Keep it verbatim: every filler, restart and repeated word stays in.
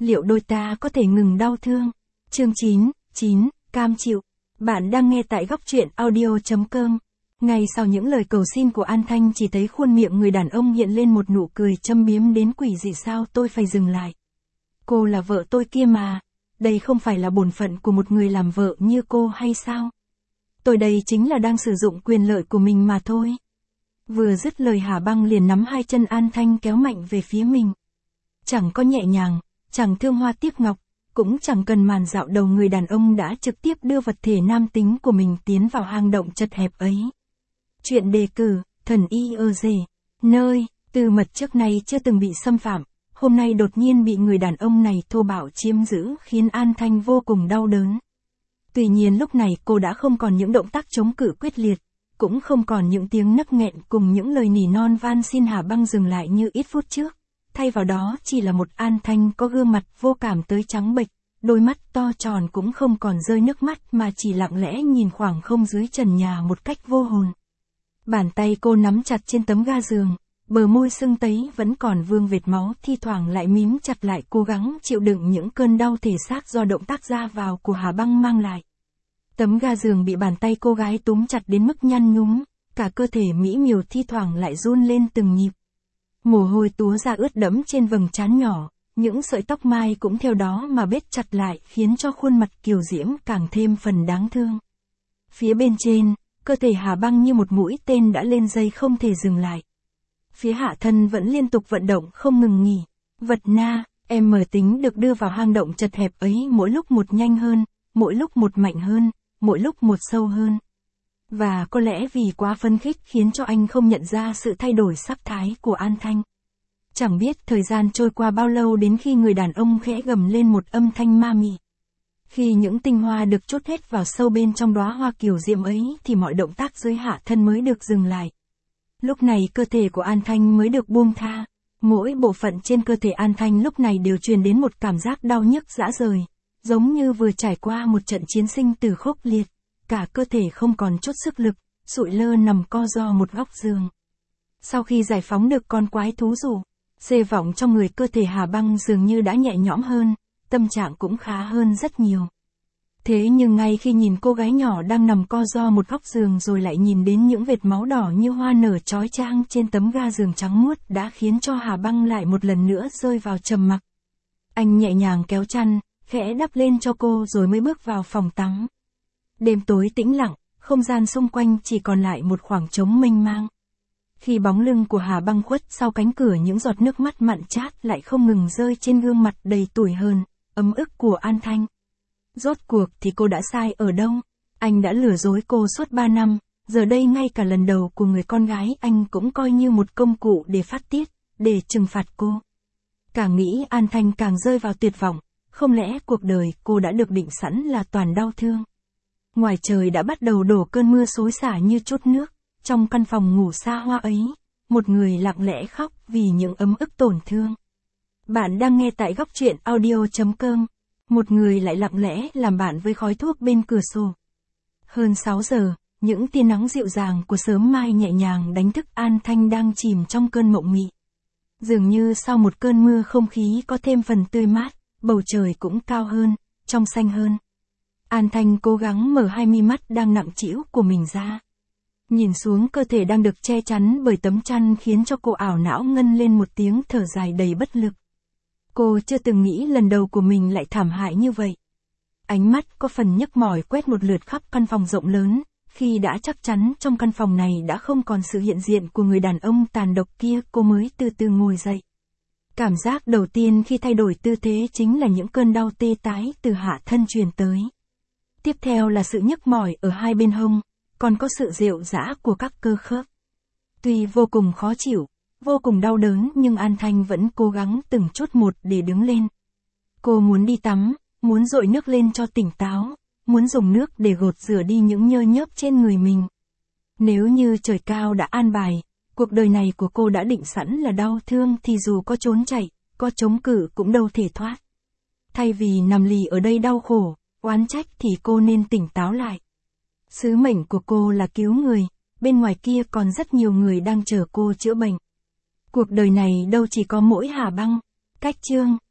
liệu đôi ta có thể ngừng đau thương? Chương chín, chín, cam chịu. Bạn đang nghe tại góc truyện audio chấm com. Ngay sau những lời cầu xin của An Thanh, chỉ thấy khuôn miệng người đàn ông hiện lên một nụ cười châm biếm đến quỷ dị. Sao tôi phải dừng lại? Cô là vợ tôi kia mà. Đây không phải là bổn phận của một người làm vợ như cô hay sao? Tôi đây chính là đang sử dụng quyền lợi của mình mà thôi. Vừa dứt lời, Hà Băng liền nắm hai chân An Thanh kéo mạnh về phía mình. Chẳng có nhẹ nhàng, chẳng thương hoa tiếc ngọc, cũng chẳng cần màn dạo đầu, người đàn ông đã trực tiếp đưa vật thể nam tính của mình tiến vào hang động chật hẹp ấy. Chuyện đề cử, thần y ơ dề, nơi, từ mật trước nay chưa từng bị xâm phạm, hôm nay đột nhiên bị người đàn ông này thô bạo chiếm giữ khiến An Thanh vô cùng đau đớn. Tuy nhiên lúc này cô đã không còn những động tác chống cự quyết liệt, cũng không còn những tiếng nấc nghẹn cùng những lời nỉ non van xin Hà Băng dừng lại như ít phút trước. Thay vào đó chỉ là một An Thanh có gương mặt vô cảm tới trắng bệch, đôi mắt to tròn cũng không còn rơi nước mắt mà chỉ lặng lẽ nhìn khoảng không dưới trần nhà một cách vô hồn. Bàn tay cô nắm chặt trên tấm ga giường, bờ môi sưng tấy vẫn còn vương vệt máu, thi thoảng lại mím chặt lại, cố gắng chịu đựng những cơn đau thể xác do động tác ra vào của Hà Băng mang lại. Tấm ga giường bị bàn tay cô gái túm chặt đến mức nhăn nhúm, cả cơ thể mỹ miều thi thoảng lại run lên từng nhịp. Mồ hôi túa ra ướt đẫm trên vầng trán nhỏ, những sợi tóc mai cũng theo đó mà bết chặt lại, khiến cho khuôn mặt kiều diễm càng thêm phần đáng thương. Phía bên trên, cơ thể Hà Băng như một mũi tên đã lên dây không thể dừng lại. Phía hạ thân vẫn liên tục vận động không ngừng nghỉ. Vật na, em mở tính được đưa vào hang động chật hẹp ấy mỗi lúc một nhanh hơn, mỗi lúc một mạnh hơn, mỗi lúc một sâu hơn. Và có lẽ vì quá phấn khích khiến cho anh không nhận ra sự thay đổi sắc thái của An Thanh. Chẳng biết thời gian trôi qua bao lâu đến khi người đàn ông khẽ gầm lên một âm thanh ma mị. Khi những tinh hoa được chốt hết vào sâu bên trong đóa hoa kiều diễm ấy thì mọi động tác dưới hạ thân mới được dừng lại. Lúc này cơ thể của An Thanh mới được buông tha. Mỗi bộ phận trên cơ thể An Thanh lúc này đều truyền đến một cảm giác đau nhức rã rời, giống như vừa trải qua một trận chiến sinh tử khốc liệt. Cả cơ thể không còn chút sức lực, sụi lơ nằm co ro một góc giường. Sau khi giải phóng được con quái thú rủ, xê vọng trong người, cơ thể Hà Băng dường như đã nhẹ nhõm hơn, tâm trạng cũng khá hơn rất nhiều. Thế nhưng ngay khi nhìn cô gái nhỏ đang nằm co ro một góc giường rồi lại nhìn đến những vệt máu đỏ như hoa nở chói chang trên tấm ga giường trắng muốt đã khiến cho Hà Băng lại một lần nữa rơi vào trầm mặc. Anh nhẹ nhàng kéo chăn, khẽ đắp lên cho cô rồi mới bước vào phòng tắm. Đêm tối tĩnh lặng, không gian xung quanh chỉ còn lại một khoảng trống mênh mang. Khi bóng lưng của Hà Băng khuất sau cánh cửa, những giọt nước mắt mặn chát lại không ngừng rơi trên gương mặt đầy tủi hờn, ấm ức của An Thanh. Rốt cuộc thì cô đã sai ở đâu? Anh đã lừa dối cô suốt ba năm, giờ đây ngay cả lần đầu của người con gái anh cũng coi như một công cụ để phát tiết, để trừng phạt cô. Càng nghĩ An Thanh càng rơi vào tuyệt vọng, không lẽ cuộc đời cô đã được định sẵn là toàn đau thương? Ngoài trời đã bắt đầu đổ cơn mưa xối xả như chút nước, trong căn phòng ngủ xa hoa ấy, một người lặng lẽ khóc vì những ấm ức tổn thương. Bạn đang nghe tại góc truyện audio chấm com, một người lại lặng lẽ làm bạn với khói thuốc bên cửa sổ. Hơn sáu giờ, những tia nắng dịu dàng của sớm mai nhẹ nhàng đánh thức An Thanh đang chìm trong cơn mộng mị. Dường như sau một cơn mưa không khí có thêm phần tươi mát, bầu trời cũng cao hơn, trong xanh hơn. An Thanh cố gắng mở hai mi mắt đang nặng trĩu của mình ra. Nhìn xuống cơ thể đang được che chắn bởi tấm chăn khiến cho cô ảo não ngân lên một tiếng thở dài đầy bất lực. Cô chưa từng nghĩ lần đầu của mình lại thảm hại như vậy. Ánh mắt có phần nhức mỏi quét một lượt khắp căn phòng rộng lớn, khi đã chắc chắn trong căn phòng này đã không còn sự hiện diện của người đàn ông tàn độc kia, cô mới từ từ ngồi dậy. Cảm giác đầu tiên khi thay đổi tư thế chính là những cơn đau tê tái từ hạ thân truyền tới. Tiếp theo là sự nhức mỏi ở hai bên hông, còn có sự rệu rã của các cơ khớp. Tuy vô cùng khó chịu, vô cùng đau đớn nhưng An Thanh vẫn cố gắng từng chút một để đứng lên. Cô muốn đi tắm, muốn dội nước lên cho tỉnh táo, muốn dùng nước để gột rửa đi những nhơ nhớp trên người mình. Nếu như trời cao đã an bài, cuộc đời này của cô đã định sẵn là đau thương thì dù có trốn chạy, có chống cự cũng đâu thể thoát. Thay vì nằm lì ở đây đau khổ, oán trách thì cô nên tỉnh táo lại. Sứ mệnh của cô là cứu người, bên ngoài kia còn rất nhiều người đang chờ cô chữa bệnh. Cuộc đời này đâu chỉ có mỗi Hà Băng. Cách chương